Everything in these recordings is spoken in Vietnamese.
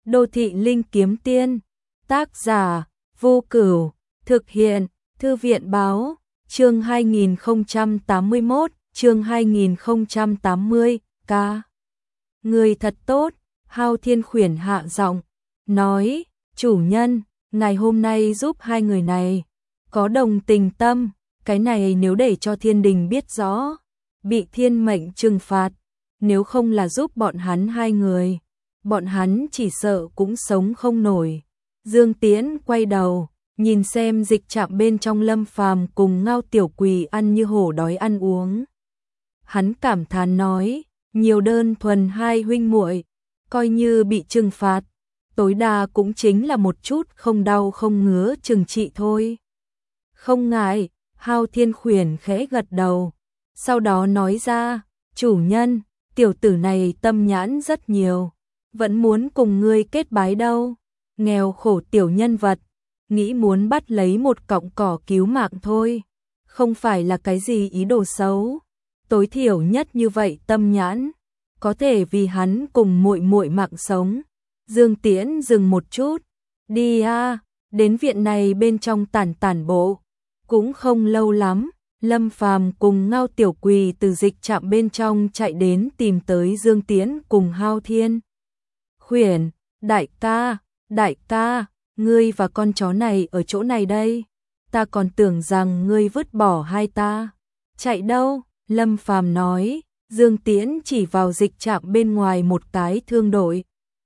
Đô thị linh kiếm tiên, tác giả Vô Cửu, thực hiện Thư viện báo, chương 2081, chương 2080, ca. Người thật tốt, Hao Thiên Khuyển hạ giọng, nói, chủ nhân, ngày hôm nay giúp hai người này, có đồng tình tâm, cái này nếu để cho thiên đình biết rõ, bị thiên mệnh trừng phạt, nếu không là giúp bọn hắn hai người, bọn hắn chỉ sợ cũng sống không nổi. Dương Tiễn quay đầu, nhìn xem dịch trạm bên trong Lâm Phàm cùng Ngao Tiểu Quỳ ăn như hổ đói ăn uống. Hắn cảm thán nói, nhiều đơn thuần hai huynh muội, coi như bị trừng phạt, tối đa cũng chính là một chút không đau không ngứa trừng trị thôi. Không ngại, Hao Thiên Khuyển khẽ gật đầu, sau đó nói ra, chủ nhân, tiểu tử này tâm nhãn rất nhiều, vẫn muốn cùng ngươi kết bái đâu, nghèo khổ tiểu nhân vật, nghĩ muốn bắt lấy một cọng cỏ cứu mạng thôi, không phải là cái gì ý đồ xấu, tối thiểu nhất như vậy tâm nhãn, có thể vì hắn cùng muội muội mạng sống. Dương Tiễn dừng một chút, đi a, đến viện này bên trong tản bộ, cũng không lâu lắm, Lâm Phàm cùng Ngao Tiểu Quỳ từ dịch trạm bên trong chạy đến tìm tới Dương Tiễn cùng Hao Thiên Khuyển, đại ca, ngươi và con chó này ở chỗ này đây, ta còn tưởng rằng ngươi vứt bỏ hai ta. Chạy đâu? Lâm Phàm nói, Dương Tiễn chỉ vào dịch trạm bên ngoài một cái thương đội.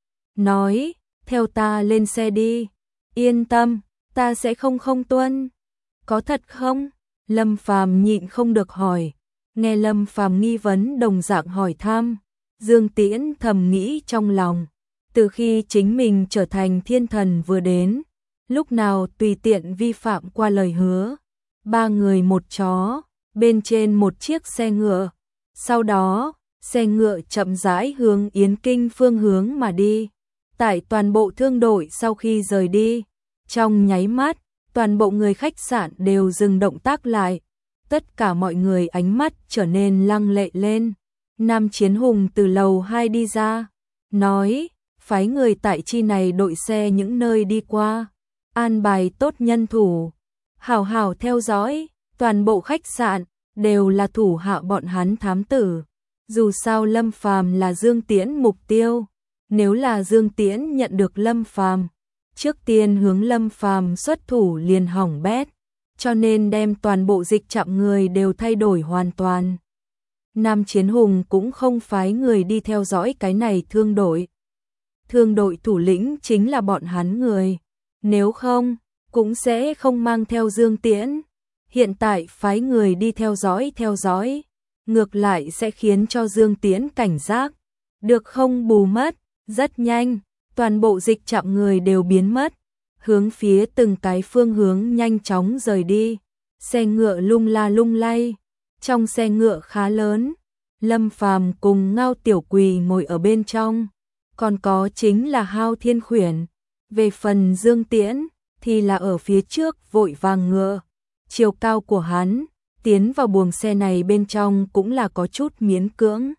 Nói, theo ta lên xe đi, yên tâm, ta sẽ không tuân. Có thật không? Lâm Phàm nhịn không được hỏi, nghe Lâm Phàm nghi vấn đồng dạng hỏi thăm, Dương Tiễn thầm nghĩ trong lòng, từ khi chính mình trở thành thiên thần vừa đến, lúc nào tùy tiện vi phạm qua lời hứa, ba người một chó, bên trên một chiếc xe ngựa, sau đó, xe ngựa chậm rãi hướng Yến Kinh phương hướng mà đi. Tại toàn bộ thương đội sau khi rời đi, trong nháy mắt, toàn bộ người khách sạn đều dừng động tác lại, tất cả mọi người ánh mắt trở nên lăng lệ lên. Nam Chiến Hùng từ lầu 2 đi ra, nói, phái người tại chi này đội xe những nơi đi qua, an bài tốt nhân thủ, hảo hảo theo dõi, toàn bộ khách sạn đều là thủ hạ bọn hắn thám tử. Dù sao Lâm Phàm là Dương Tiễn mục tiêu, nếu là Dương Tiễn nhận được Lâm Phàm, trước tiên hướng Lâm Phàm xuất thủ liền hỏng bét, cho nên đem toàn bộ dịch trạm người đều thay đổi hoàn toàn. Nam Chiến Hùng cũng không phái người đi theo dõi cái này thương đội. Thương đội thủ lĩnh chính là bọn hắn người, nếu không, cũng sẽ không mang theo Dương Tiễn. Hiện tại phái người đi theo dõi, ngược lại sẽ khiến cho Dương Tiễn cảnh giác, được không bù mất. Rất nhanh, toàn bộ dịch trạm người đều biến mất, hướng phía từng cái phương hướng nhanh chóng rời đi. Xe ngựa lung la lung lay, trong xe ngựa khá lớn, Lâm Phàm cùng Ngao Tiểu Quỳ ngồi ở bên trong, còn có chính là Hao Thiên Khuyển. Về phần Dương Tiễn thì là ở phía trước vội vàng ngựa, chiều cao của hắn tiến vào buồng xe này bên trong cũng là có chút miễn cưỡng.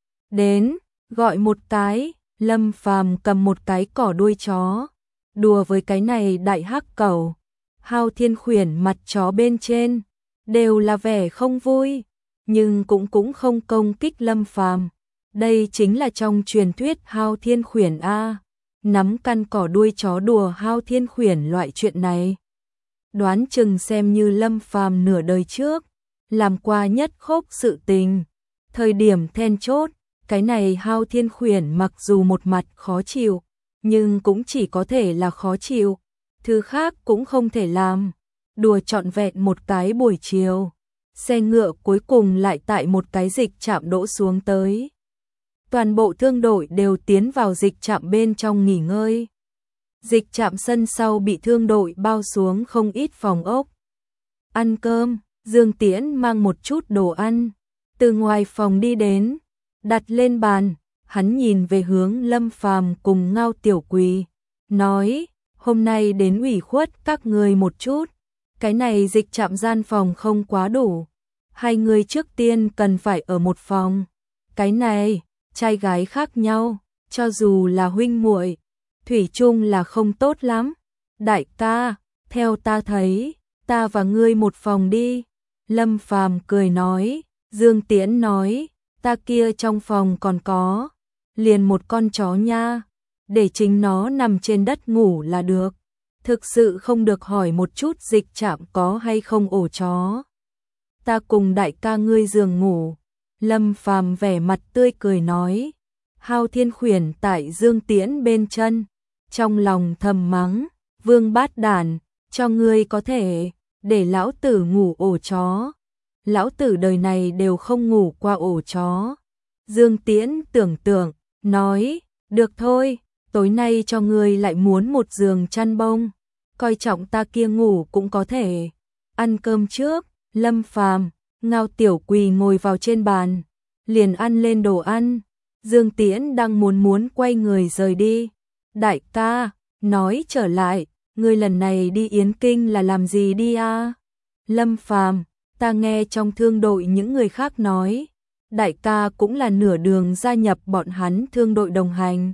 Đến, gọi một cái. Lâm Phàm cầm một cái cỏ đuôi chó, đùa với cái này đại hắc cẩu. Hao Thiên Khuyển mặt chó bên trên đều là vẻ không vui, nhưng cũng không công kích Lâm Phàm. Đây chính là trong truyền thuyết Hao Thiên Khuyển a, nắm căn cỏ đuôi chó đùa Hao Thiên Khuyển loại chuyện này. Đoán chừng xem như Lâm Phàm nửa đời trước làm qua nhất khốc sự tình, thời điểm then chốt. Cái này Hao Thiên Khuyển mặc dù một mặt khó chịu, nhưng cũng chỉ có thể là khó chịu, thứ khác cũng không thể làm. Đùa trọn vẹn một cái buổi chiều, xe ngựa cuối cùng lại tại một cái dịch trạm đỗ xuống tới. Toàn bộ thương đội đều tiến vào dịch trạm bên trong nghỉ ngơi. Dịch trạm sân sau bị thương đội bao xuống không ít phòng ốc. Ăn cơm, Dương Tiễn mang một chút đồ ăn, từ ngoài phòng đi đến, đặt lên bàn, hắn nhìn về hướng Lâm Phàm cùng Ngao Tiểu Quỳ, nói, hôm nay đến ủy khuất các người một chút, cái này dịch trạm gian phòng không quá đủ, hai người trước tiên cần phải ở một phòng, cái này, trai gái khác nhau, cho dù là huynh muội, thủy chung là không tốt lắm. Đại ca, theo ta thấy, ta và ngươi một phòng đi. Lâm Phàm cười nói. Dương Tiễn nói, ta kia trong phòng còn có liền một con chó nha, để chính nó nằm trên đất ngủ là được. Thực sự không được hỏi một chút Dịch Trạm có hay không ổ chó. Ta cùng đại ca ngươi giường ngủ. Lâm Phàm vẻ mặt tươi cười nói. Hao Thiên khuyển tại Dương Tiễn bên chân, trong lòng thầm mắng, Vương bát đản, cho ngươi có thể để lão tử ngủ ổ chó. Lão tử đời này đều không ngủ qua ổ chó. Dương Tiễn tưởng tượng, nói, được thôi, tối nay cho ngươi lại muốn một giường chăn bông, coi trọng ta kia ngủ cũng có thể. Ăn cơm trước. Lâm Phàm, Ngao Tiểu Quỳ ngồi vào trên bàn, liền ăn lên đồ ăn. Dương Tiễn đang muốn quay người rời đi. Đại ca, nói trở lại, ngươi lần này đi Yến Kinh là làm gì đi a? Lâm Phàm, ta nghe trong thương đội những người khác nói, đại ca cũng là nửa đường gia nhập bọn hắn thương đội đồng hành.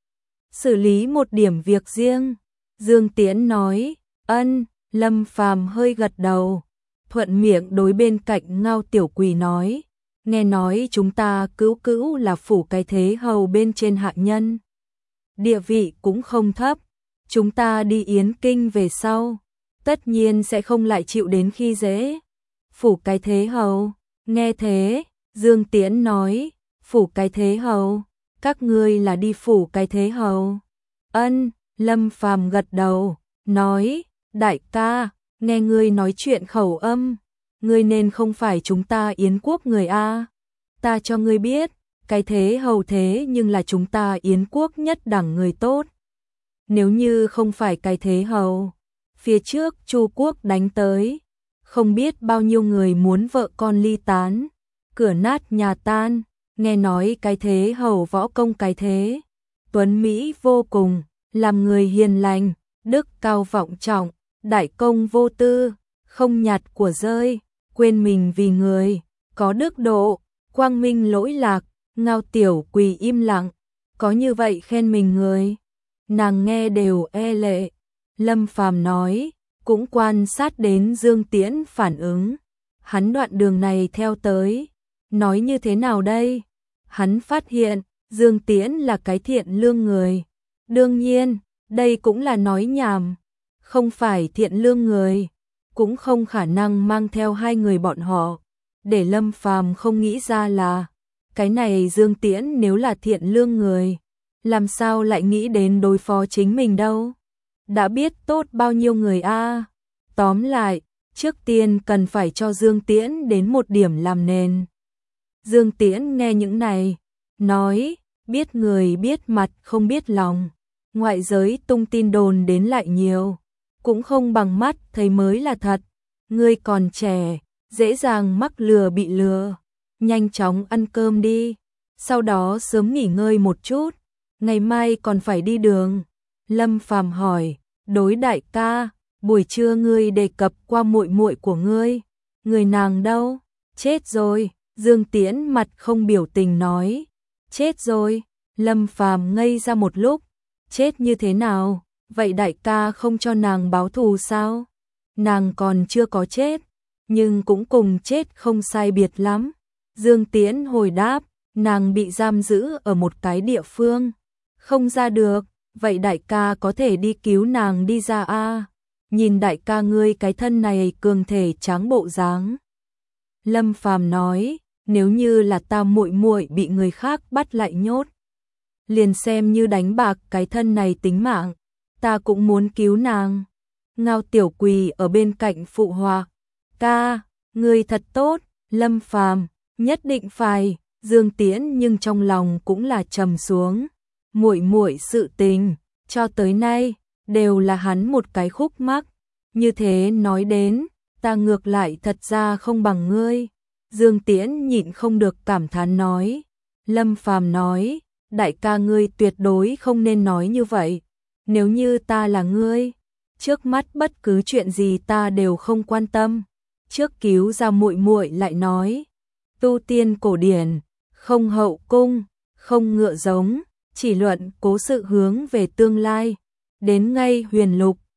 Xử lý một điểm việc riêng. Dương Tiễn nói. Ân. Lâm Phàm hơi gật đầu, thuận miệng đối bên cạnh Ngao Tiểu Quỳ nói, nghe nói chúng ta cữu là phủ cái thế hầu bên trên hạ nhân, địa vị cũng không thấp, chúng ta đi Yến Kinh về sau, tất nhiên sẽ không lại chịu đến khi dễ. Phủ cái thế hầu, nghe thế, Dương Tiễn nói, phủ cái thế hầu, các ngươi là đi phủ cái thế hầu. Ân. Lâm Phàm gật đầu, nói, đại ca, nghe ngươi nói chuyện khẩu âm, ngươi nên không phải chúng ta Yến quốc người a. Ta cho ngươi biết, cái thế hầu thế nhưng là chúng ta Yến quốc nhất đẳng người tốt. Nếu như không phải cái thế hầu, phía trước Chu quốc đánh tới, không biết bao nhiêu người muốn vợ con ly tán, cửa nát nhà tan. Nghe nói cái thế hầu võ công cái thế tuấn mỹ vô cùng, làm người hiền lành, đức cao vọng trọng, đại công vô tư, không nhặt của rơi, quên mình vì người, có đức độ, quang minh lỗi lạc. Ngao Tiểu Quỳ im lặng, có như vậy khen mình người, nàng nghe đều e lệ. Lâm Phàm nói, cũng quan sát đến Dương Tiễn phản ứng, hắn đoạn đường này theo tới, nói như thế nào đây? Hắn phát hiện, Dương Tiễn là cái thiện lương người. Đương nhiên, đây cũng là nói nhảm, không phải thiện lương người, cũng không khả năng mang theo hai người bọn họ. Để Lâm Phàm không nghĩ ra là, cái này Dương Tiễn nếu là thiện lương người, làm sao lại nghĩ đến đối phó chính mình đâu? Đã biết tốt bao nhiêu người a. Tóm lại, trước tiên cần phải cho Dương Tiễn đến một điểm làm nền. Dương Tiễn nghe những này, nói, biết người biết mặt không biết lòng, ngoại giới tung tin đồn đến lại nhiều, cũng không bằng mắt thấy mới là thật. Ngươi còn trẻ, dễ dàng mắc lừa bị lừa, nhanh chóng ăn cơm đi, sau đó sớm nghỉ ngơi một chút, ngày mai còn phải đi đường. Lâm Phàm hỏi, đối đại ca, buổi trưa ngươi đề cập qua muội muội của ngươi, người nàng đâu? Chết rồi. Dương Tiễn mặt không biểu tình nói, chết rồi. Lâm Phàm ngây ra một lúc, chết như thế nào? Vậy đại ca không cho nàng báo thù sao? Nàng còn chưa có chết, nhưng cũng cùng chết không sai biệt lắm. Dương Tiễn hồi đáp, nàng bị giam giữ ở một cái địa phương, không ra được, vậy đại ca có thể đi cứu nàng đi ra a. Nhìn đại ca ngươi cái thân này cường thể tráng bộ dáng. Lâm Phàm nói, nếu như là ta muội muội bị người khác bắt lại nhốt, liền xem như đánh bạc cái thân này tính mạng, ta cũng muốn cứu nàng. Ngao Tiểu Quỳ ở bên cạnh phụ họa, ca, ngươi thật tốt. Lâm Phàm, nhất định phải. Dương Tiễn nhưng trong lòng cũng là trầm xuống, muội muội sự tình cho tới nay đều là hắn một cái khúc mắc, như thế nói đến, ta ngược lại thật ra không bằng ngươi. Dương Tiễn nhịn không được cảm thán nói. Lâm Phàm nói, đại ca ngươi tuyệt đối không nên nói như vậy, nếu như ta là ngươi, trước mắt bất cứ chuyện gì ta đều không quan tâm. Trước cứu ra muội muội lại nói, tu tiên cổ điển, không hậu cung, không ngựa giống, chỉ luận cố sự hướng về tương lai. Đến ngay huyền lục,